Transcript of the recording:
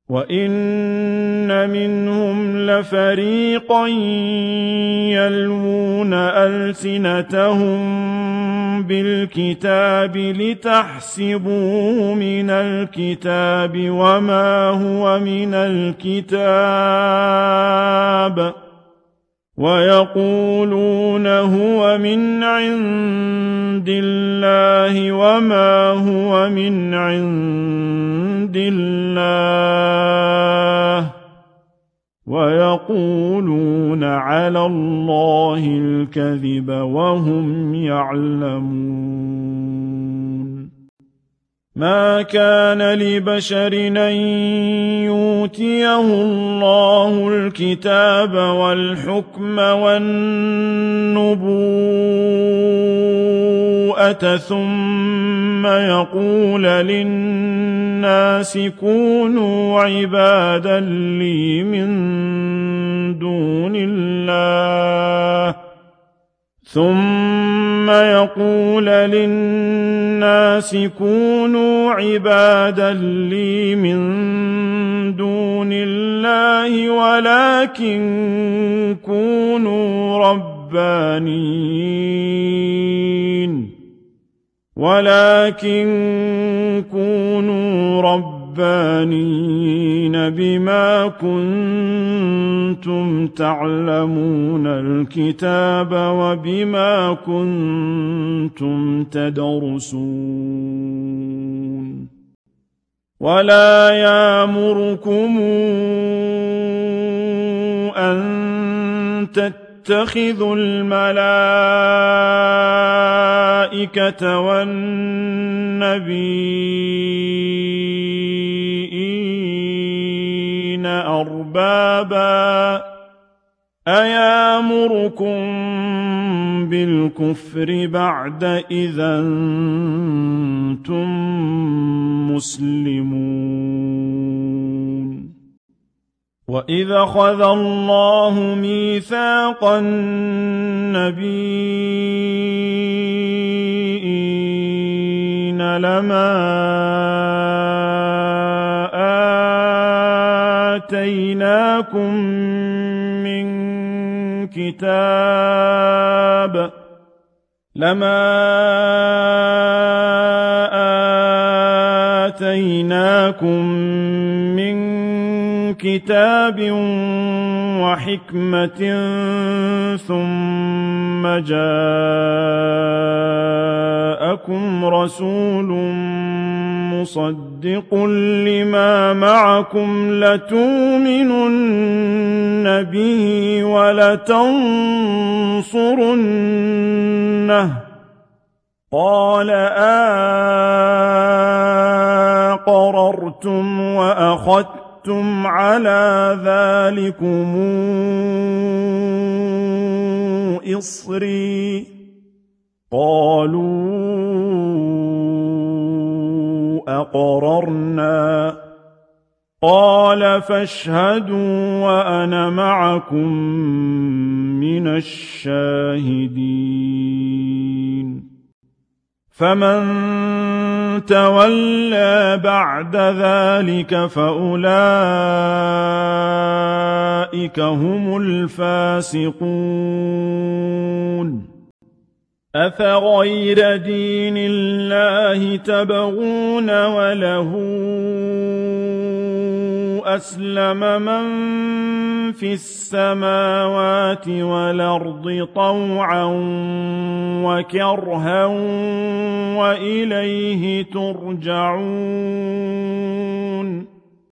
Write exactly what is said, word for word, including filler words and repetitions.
وَإِنَّ مِنْهُمْ لَفَرِيقًا يَلْوُونَ أَلْسِنَتَهُم بِالْكِتَابِ لِتَحْسَبُوهُ مِنَ الْكِتَابِ وَمَا هُوَ مِنَ الْكِتَابِ وَيَقُولُونَ هُوَ مِنْ عِندِ اللَّهِ وَمَا هُوَ مِنْ عِندِ اللَّهِ وَيَقُولُونَ عَلَى اللَّهِ الْكَذِبَ وَهُمْ يَعْلَمُونَ مَا كَانَ لِبَشَرٍ أَن يُؤْتِيَهُ اللَّهُ الْكِتَابَ وَالْحُكْمَ وَالنُّبُوَّةَ ثُمَّ يَقُولَ لِلنَّاسِ كُونُوا عِبَادًا لِّي مِن دُونِ اللَّهِ ثُمَّ يَقُولُ لِلنَّاسِ كُونُوا عِبَادًا لِّي مِن دُونِ اللَّهِ وَلَٰكِن كُونُوا رَبَّانِيِّينَ وَلَٰكِن كُونُوا رَبَّانِيِّينَ بِمَا كُنتُمْ تَعْلَمُونَ الْكِتَابَ وَبِمَا كُنتُمْ تَدْرُسُونَ وَلَا يَأْمُرُكُمْ أَن تَتَّخِذُوا الْمَلَائِكَةَ وَالنَّبِيِّينَ أَرْبَابًا أَيَأْمُرُكُم بِالْكُفْرِ بَعْدَ إِذْ أَنتُم مُّسْلِمُونَ وَإِذْ أَخَذَ اللَّهُ مِيثَاقَ النَّبِيِّينَ لَمَا آتَيْنَاكُم مِّن كِتَابٍ لَمَا آتَيْنَاكُم مِّن كِتَابٍ وَحِكْمَةٍ ثُمَّ جَاءَكُمْ رَسُولٌ مُّصَدِّقٌ لِّمَا مَعَكُمْ لَتُؤْمِنُنَّ بِهِ وَلَتَنصُرُنَّهُ قَالَ أَقَرَرْتُمْ وَأَخَذْتُمْ عَلَىٰ ذَٰلِكُمْ إِصْرِي قَالُوا أَقْرَرْنَا قَالَ فَاشْهَدُوا وَأَنَا مَعَكُم مِّنَ الشَّاهِدِينَ فَمَن تَوَلَّىٰ بَعْدَ ذَٰلِكَ فَأُولَٰئِكَ هُمُ الْفَاسِقُونَ أَفَغَيْرَ دِينِ اللَّهِ تَبْغُونَ وَلَهُ أَسْلَمَ مَن فِي السَّمَاوَاتِ وَالْأَرْضِ طَوْعًا وَكَرْهًا وَإِلَيْهِ تُرْجَعُونَ